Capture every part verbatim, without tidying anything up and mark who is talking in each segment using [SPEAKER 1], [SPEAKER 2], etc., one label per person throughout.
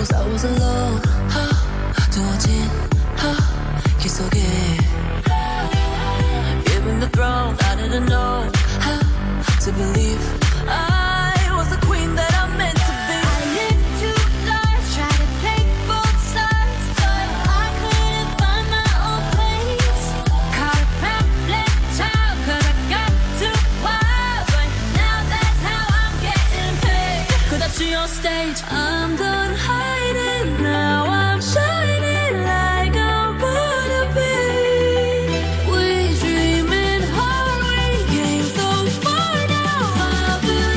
[SPEAKER 1] knows I was alone. 두어진 길 속에 given the throne, I didn't know how to believe I was the queen that I meant to be.
[SPEAKER 2] I lived two lives, tried to take both sides, but I couldn't find my own place. Caught a pamphlet child, cause I got too wild, but now that's how I'm getting paid.
[SPEAKER 1] 끝없이 on stage, I'm done hiding, now I'm shining like I'm born to be. We dreaming hard, we came so far, now I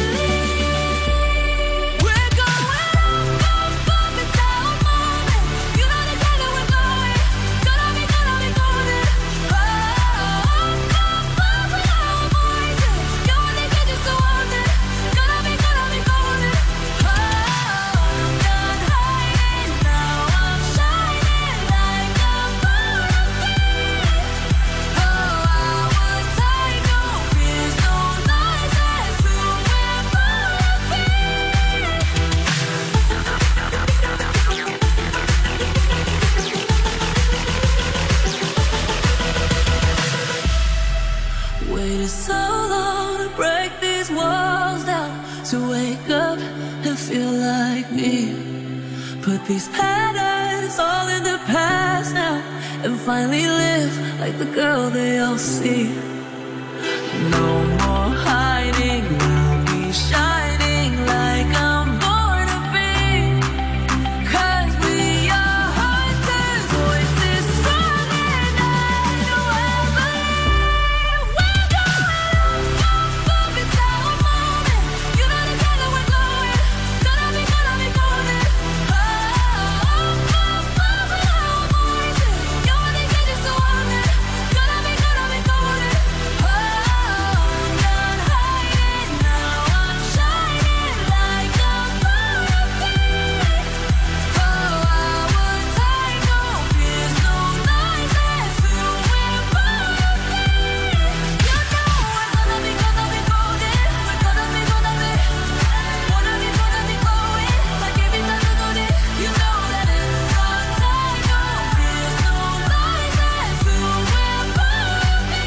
[SPEAKER 1] believe we're going up, up, up, it's our moment. You know the time that we're going, gonna be, gonna be golden. Oh, up, up, up, with our voices. You only get just so want it, gonna be, gonna be golden. Oh, I'm done hiding, now I'm shining like I'm born to be. Oh, I would take no fears, no lies, and soon we're born to be. Waited so long to break these walls down, to wake up and feel like me. Put these patterns all in the past now, and finally live like the girl they all see. No more hiding, I'll be shining like I'm born to be. Cause we are hunters, voices strong and I know I believe we're going up, up, up, it's our moment. You know the time that we're going, gonna be, gonna be golden. Oh, up, up, up, with our voices. You only get just so want it, gonna be, gonna be golden. Oh, I'm done hiding, now I'm shining like I'm born to be. Oh, I would take no fears, no lies, and soon we're born to be. You know we're gonna be, gonna be golden. We're gonna be, gonna be, wanna be, gonna be going like every time we go there. You know that it's our time, no fears, no lies, and soon we're born to be.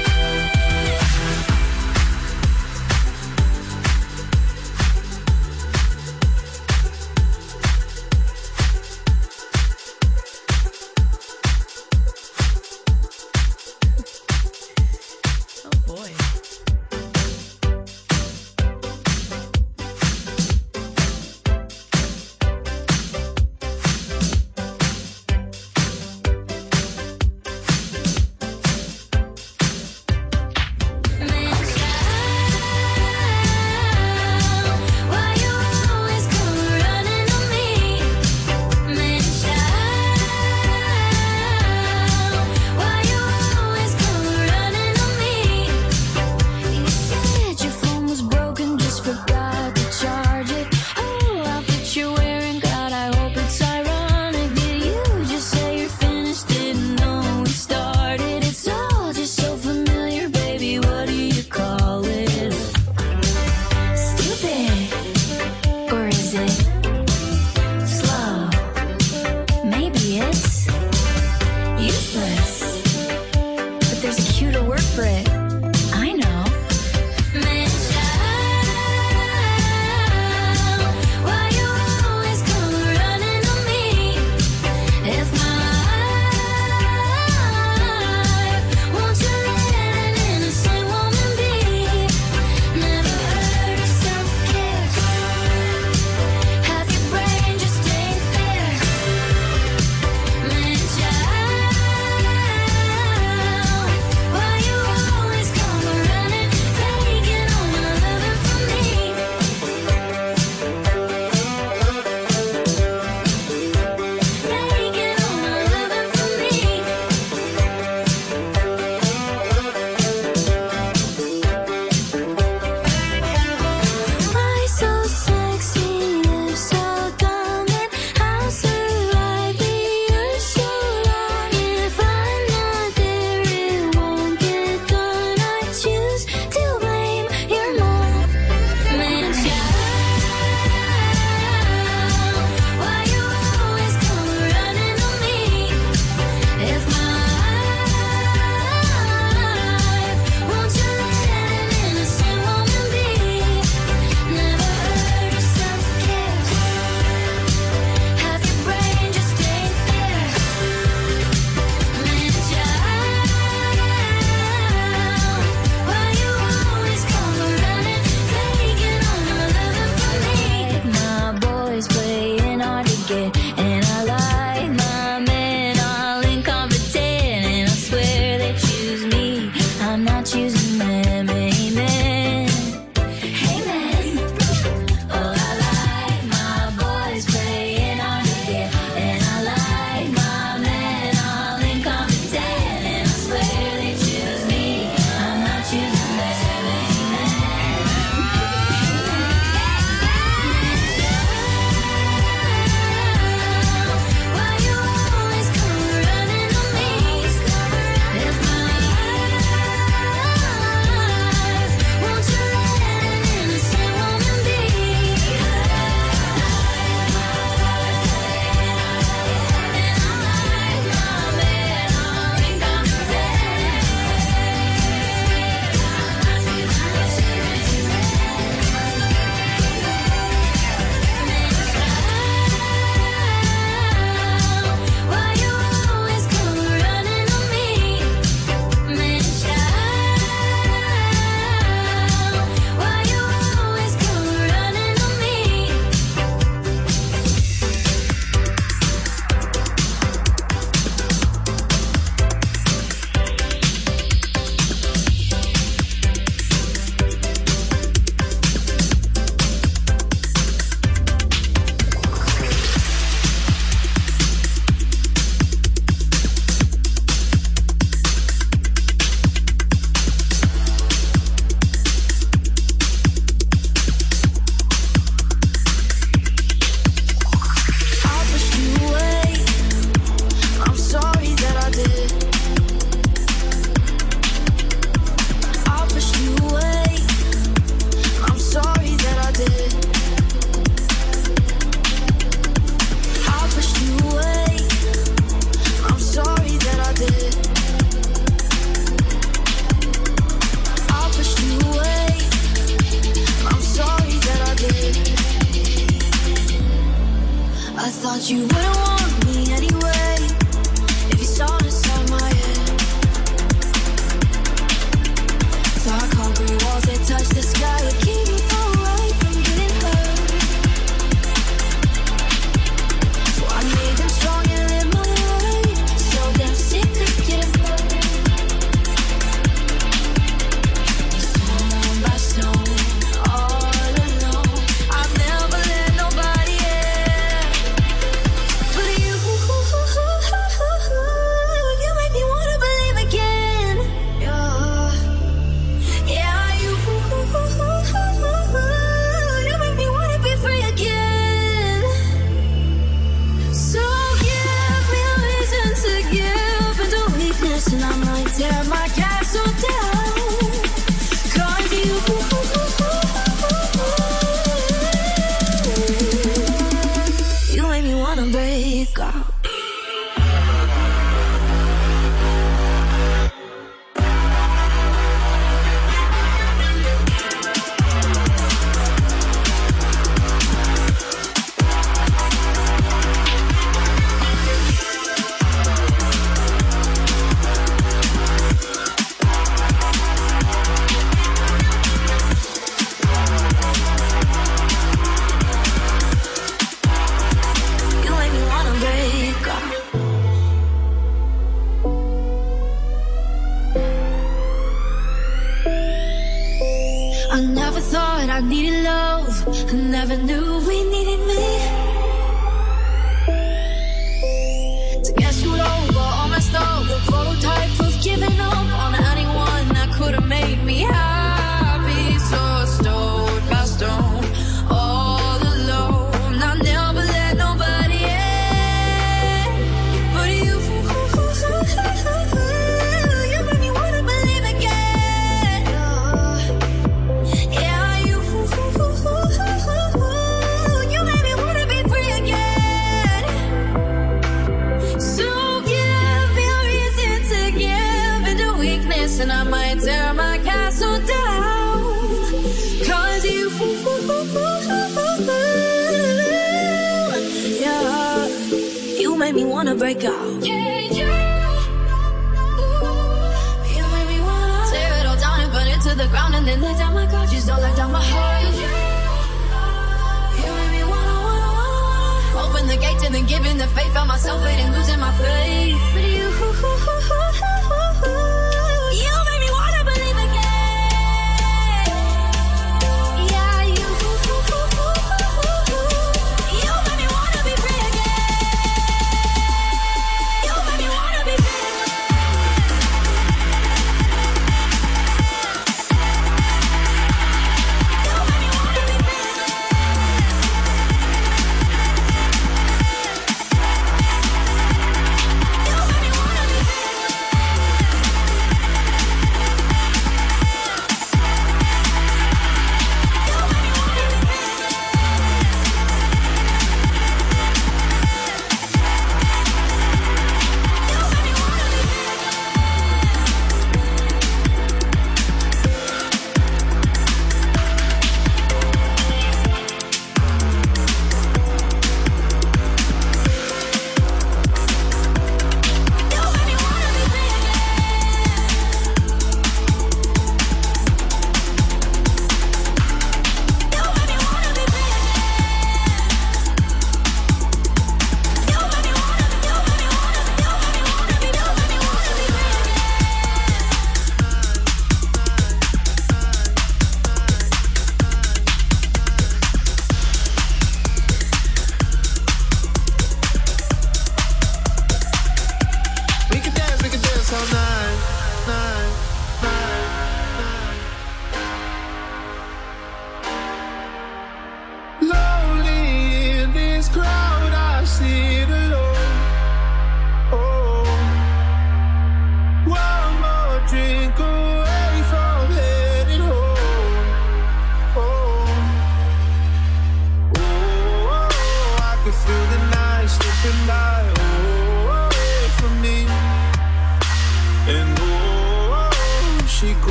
[SPEAKER 1] Oh boy.
[SPEAKER 2] Why you always come running on me? Man, why you always come running on me? You said your phone was broken, just forgot to charge it. Oh, outfit you're wearing, God, I hope it's ironic. Did you just say you're finished? Didn't know we started. It's all just so familiar, baby. What do you call it? Stupid, or is it slow? Maybe it's useless, but there's a cuter word for it. I know. Man, child, why you always come running on me? If my life, won't you let an innocent woman be? Never heard of self-care. Half your brain just ain't there. Man, child, why you always I'm not choosing them. Amen. Amen. Oh, I like my boys playing on the gear, and I like my men all incompetent, and I swear they choose me. I'm not choosing them. Amen. Why you always come running on me? It's my life. Won't you let an innocent woman be? And I like my men all incompetent. Why you always come running on me? Man, child, why you always come running on me? I pushed you away. I'm sorry that I did. I pushed you away. I'm sorry that I did. I pushed you away. I'm sorry that I did. I pushed you away. I'm sorry that I did. I thought you wouldn't want me anyway if you saw inside my head. Thought concrete walls that touch the sky would keep me far away from getting hurt. So I made them strong and live my life so damn sick of getting hurt. Stone by stone, all alone, I've never let nobody in. But you, you make me wanna believe again. Yeah, yeah, you, you make me wanna be free again. So give me a reason to give into weakness, and I might tear my castle down. 'Cause you, you make me wanna break out. You make me wanna break out. I never thought I needed love. I never knew we needed me. To get screwed over, all messed up, the prototype of giving up on anyone that could have made me happy. So stone by stone, all alone, I never let nobody in. But you, you make me wanna believe again. Yeah, you, you make me wanna be free again. So give me a reason to give into weakness, and I might tear my castle down. 'Cause you, yeah, you make me wanna break out. Yeah, you, you make me wanna tear it all down and burn it to the ground, and then lay down my guard. You stole, let down my heart. You make me wanna, wanna, wanna open the gate and then giving the faith. Found myself waiting, losing my faith. But you, you make me wanna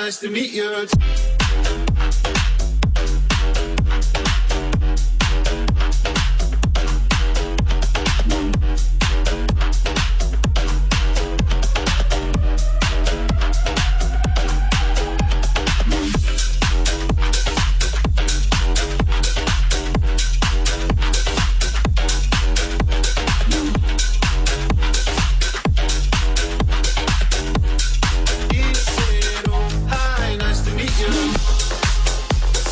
[SPEAKER 3] nice to meet you.
[SPEAKER 4] He said, oh, hi, nice to meet you.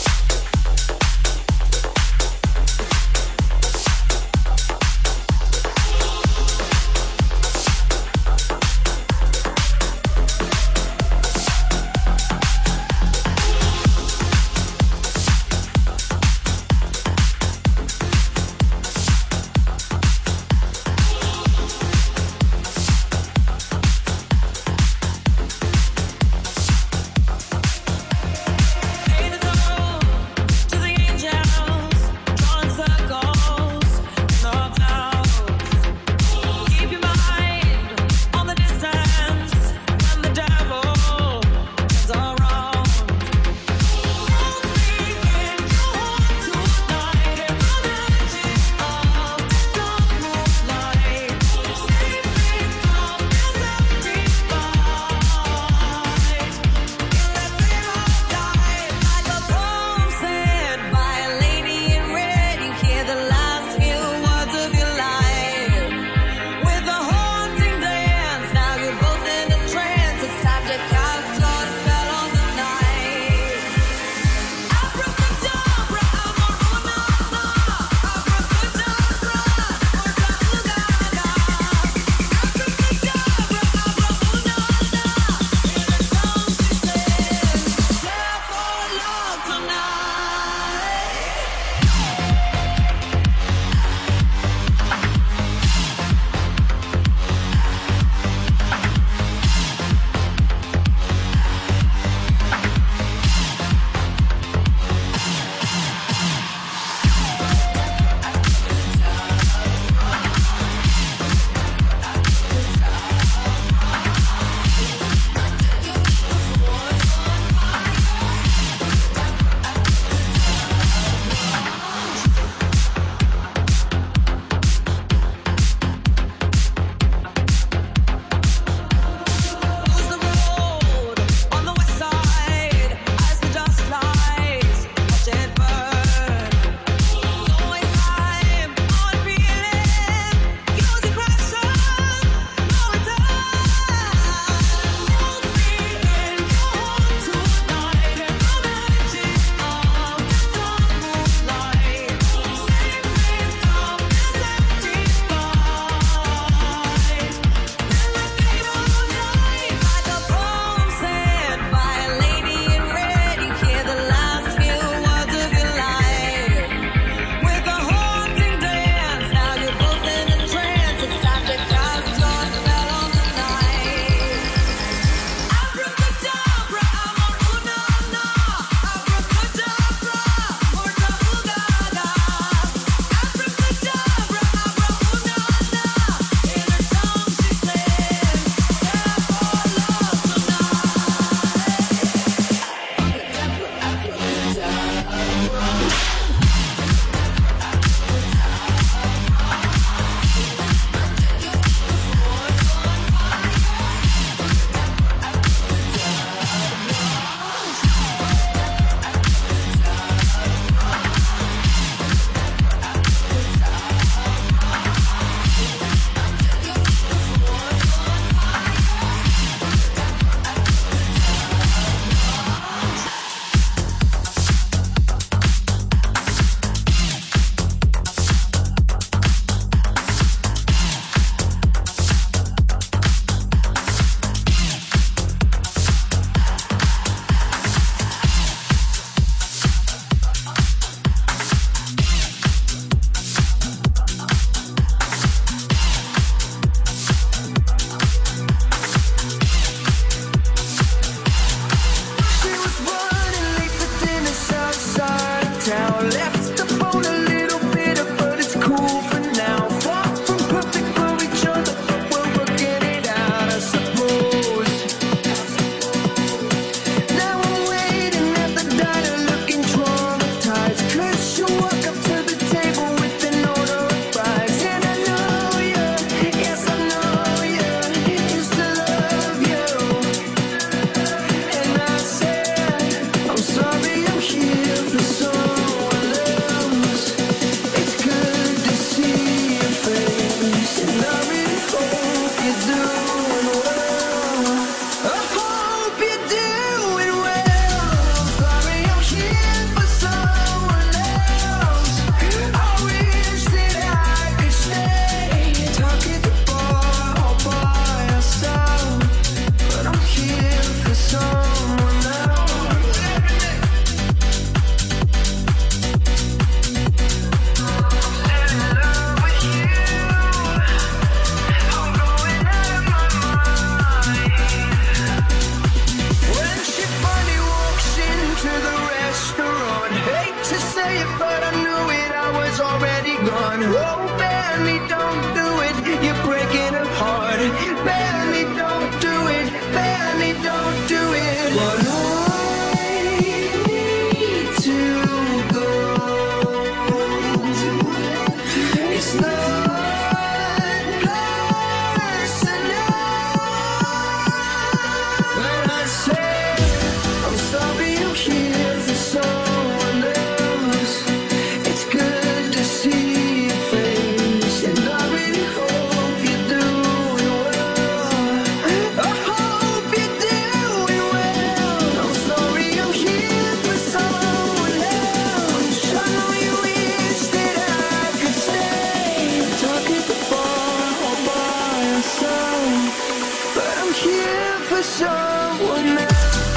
[SPEAKER 3] here for someone else.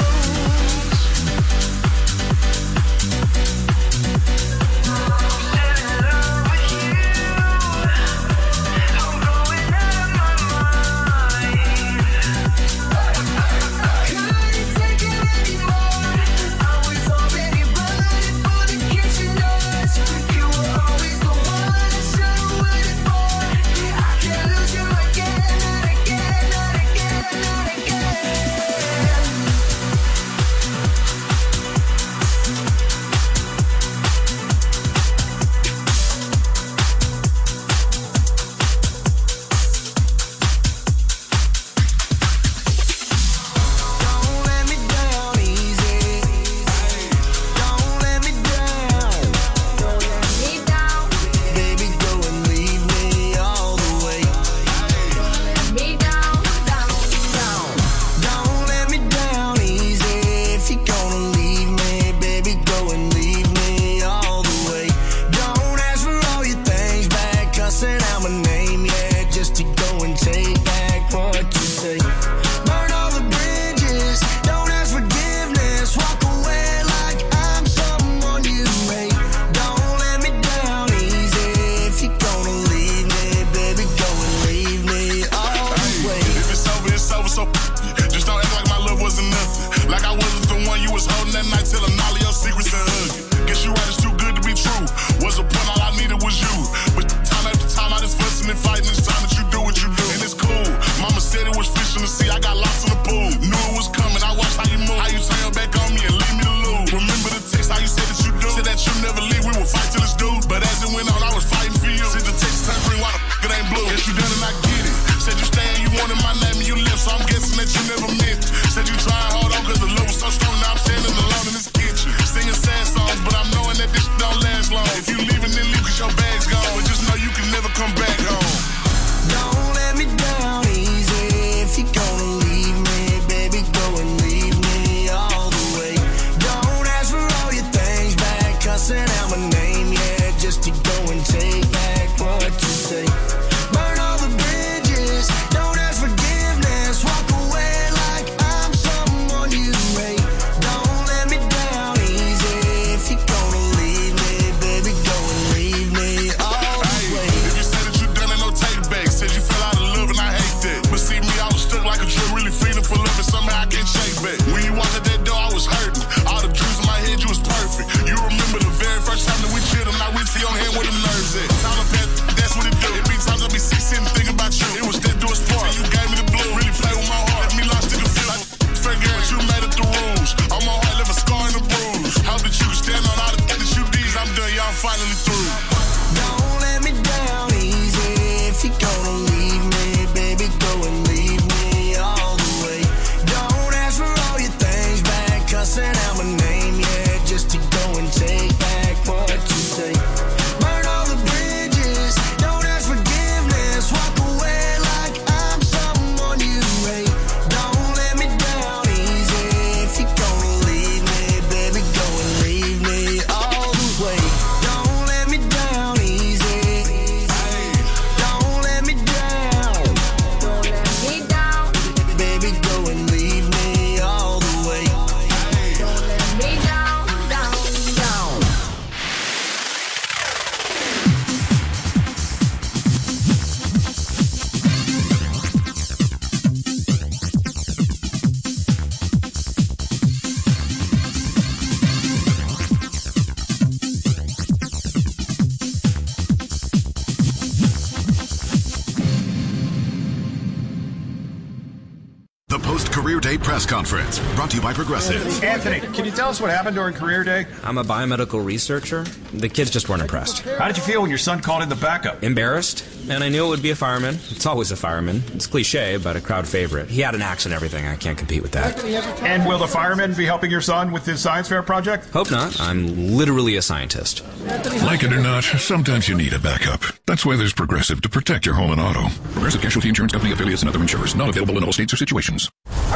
[SPEAKER 4] Career Day press conference brought to you by Progressive.
[SPEAKER 5] Anthony, can you tell us what happened during Career Day?
[SPEAKER 6] I'm a biomedical researcher. The kids just weren't impressed.
[SPEAKER 5] How did you feel when your son called in the backup?
[SPEAKER 6] Embarrassed, and I knew it would be a fireman. It's always a fireman. It's cliche, but a crowd favorite. He had an axe and everything. I can't compete with that.
[SPEAKER 5] And will the fireman be helping your son with his science fair project?
[SPEAKER 6] Hope not. I'm literally a scientist.
[SPEAKER 4] Like it or not, sometimes you need a backup. That's why there's Progressive to protect your home and auto. Progressive Casualty Insurance Company affiliates and other insurers. Not available in all states or situations.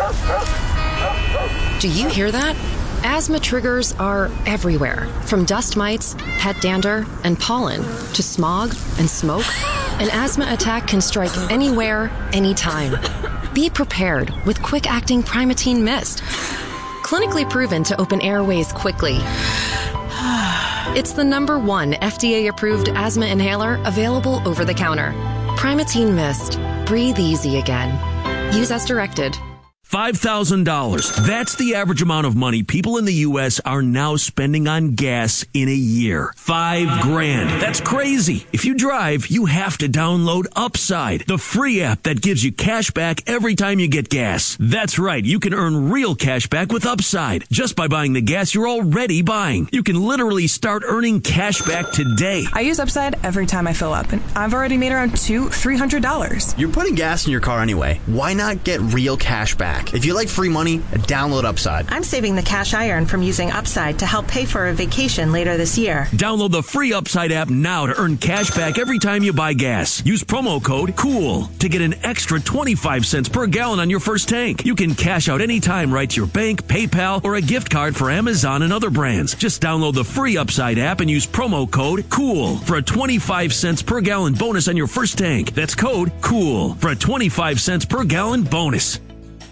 [SPEAKER 7] Do you hear that? Asthma triggers are everywhere, from dust mites, pet dander, and pollen, to smog and smoke. An asthma attack can strike anywhere, anytime. Be prepared with quick-acting Primatene Mist. Clinically proven to open airways quickly. It's the number one F D A-approved asthma inhaler available over the counter. Primatene Mist. Breathe easy again. Use as directed.
[SPEAKER 8] five thousand dollars. That's the average amount of money people in the U S are now spending on gas in a year. Five grand. That's crazy. If you drive, you have to download Upside, the free app that gives you cash back every time you get gas. That's right. You can earn real cash back with Upside just by buying the gas you're already buying. You can literally start earning cash back today.
[SPEAKER 9] I use Upside every time I fill up, and I've already made around two, three hundred dollars.
[SPEAKER 10] You're putting gas in your car anyway. Why not get real cash back? If you like free money, download Upside.
[SPEAKER 11] I'm saving the cash I earn from using Upside to help pay for a vacation later this year.
[SPEAKER 8] Download the free Upside app now to earn cash back every time you buy gas. Use promo code COOL to get an extra twenty-five cents per gallon on your first tank. You can cash out anytime right to your bank, PayPal, or a gift card for Amazon and other brands. Just download the free Upside app and use promo code COOL for a twenty-five cents per gallon bonus on your first tank. That's code COOL for a twenty-five cents per gallon bonus.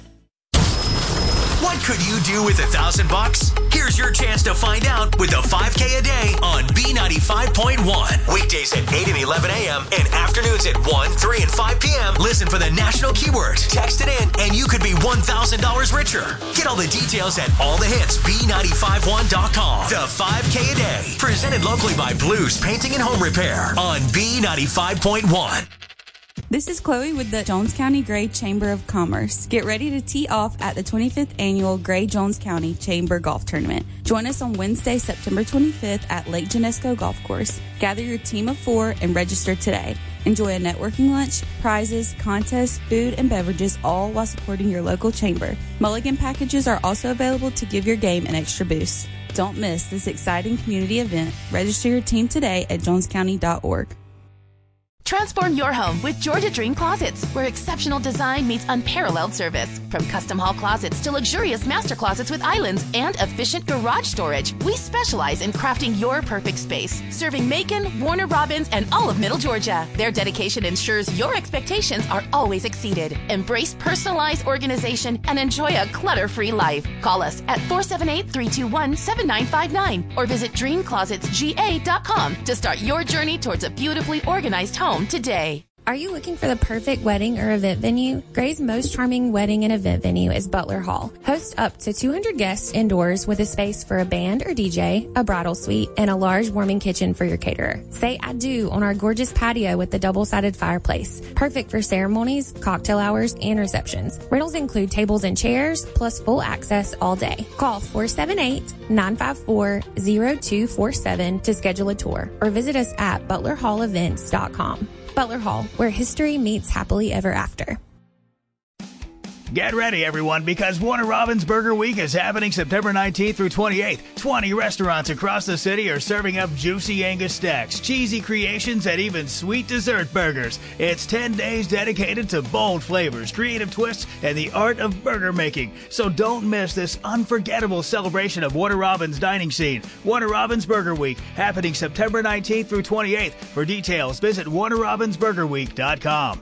[SPEAKER 12] What could you do with a thousand bucks? Here's your chance to find out with the five K a day on B ninety-five point one. Weekdays at eight and eleven a.m. and afternoons at one, three, and five p.m. Listen for the national keyword. Text it in and you could be one thousand dollars richer. Get all the details at all the hits B nine five one dot com. The five K a day. Presented locally by Blues Painting and Home Repair on B ninety-five point one.
[SPEAKER 13] This is Chloe with the Jones County Gray Chamber of Commerce. Get ready to tee off at the twenty-fifth Annual Gray Jones County Chamber Golf Tournament. Join us on Wednesday, September twenty-fifth at Lake Genesco Golf Course. Gather your team of four and register today. Enjoy a networking lunch, prizes, contests, food, and beverages, all while supporting your local chamber. Mulligan packages are also available to give your game an extra boost. Don't miss this exciting community event. Register your team today at jones county dot org.
[SPEAKER 14] Transform your home with Georgia Dream Closets, where exceptional design meets unparalleled service. From custom hall closets to luxurious master closets with islands and efficient garage storage, we specialize in crafting your perfect space, serving Macon, Warner Robins, and all of Middle Georgia. Their dedication ensures your expectations are always exceeded. Embrace personalized organization and enjoy a clutter-free life. Call us at four seven eight, three two one, seven nine five nine or visit dream closets g a dot com to start your journey towards a beautifully organized home today.
[SPEAKER 15] Are you looking for the perfect wedding or event venue? Gray's most charming wedding and event venue is Butler Hall. Host up to two hundred guests indoors with a space for a band or D J, a bridal suite, and a large warming kitchen for your caterer. Say I do on our gorgeous patio with the double-sided fireplace. Perfect for ceremonies, cocktail hours, and receptions. Rentals include tables and chairs, plus full access all day. Call four seven eight, nine five four, zero two four seven to schedule a tour or visit us at butler hall events dot com. Butler Hall, where history meets happily ever after.
[SPEAKER 5] Get ready, everyone, because Warner Robins Burger Week is happening September nineteenth through twenty-eighth. twenty restaurants across the city are serving up juicy Angus stacks, cheesy creations, and even sweet dessert burgers. It's ten days dedicated to bold flavors, creative twists, and the art of burger making. So don't miss this unforgettable celebration of Warner Robins' dining scene. Warner Robins Burger Week, happening September nineteenth through twenty-eighth. For details, visit warner robins burger week dot com.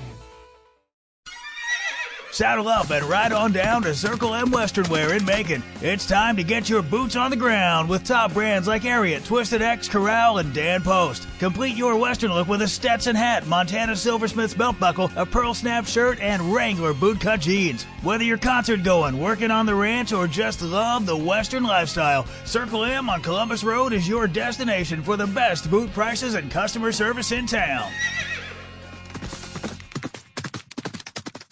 [SPEAKER 5] Saddle up and ride on down to Circle M Western Wear in Macon. It's time to get your boots on the ground with top brands like Ariat, Twisted X, Corral, and Dan Post. Complete your Western look with a Stetson hat, Montana Silversmith's belt buckle, a pearl snap shirt, and Wrangler bootcut jeans. Whether you're concert going, working on the ranch, or just love the Western lifestyle, Circle M on Columbus Road is your destination for the best boot prices and customer service in town.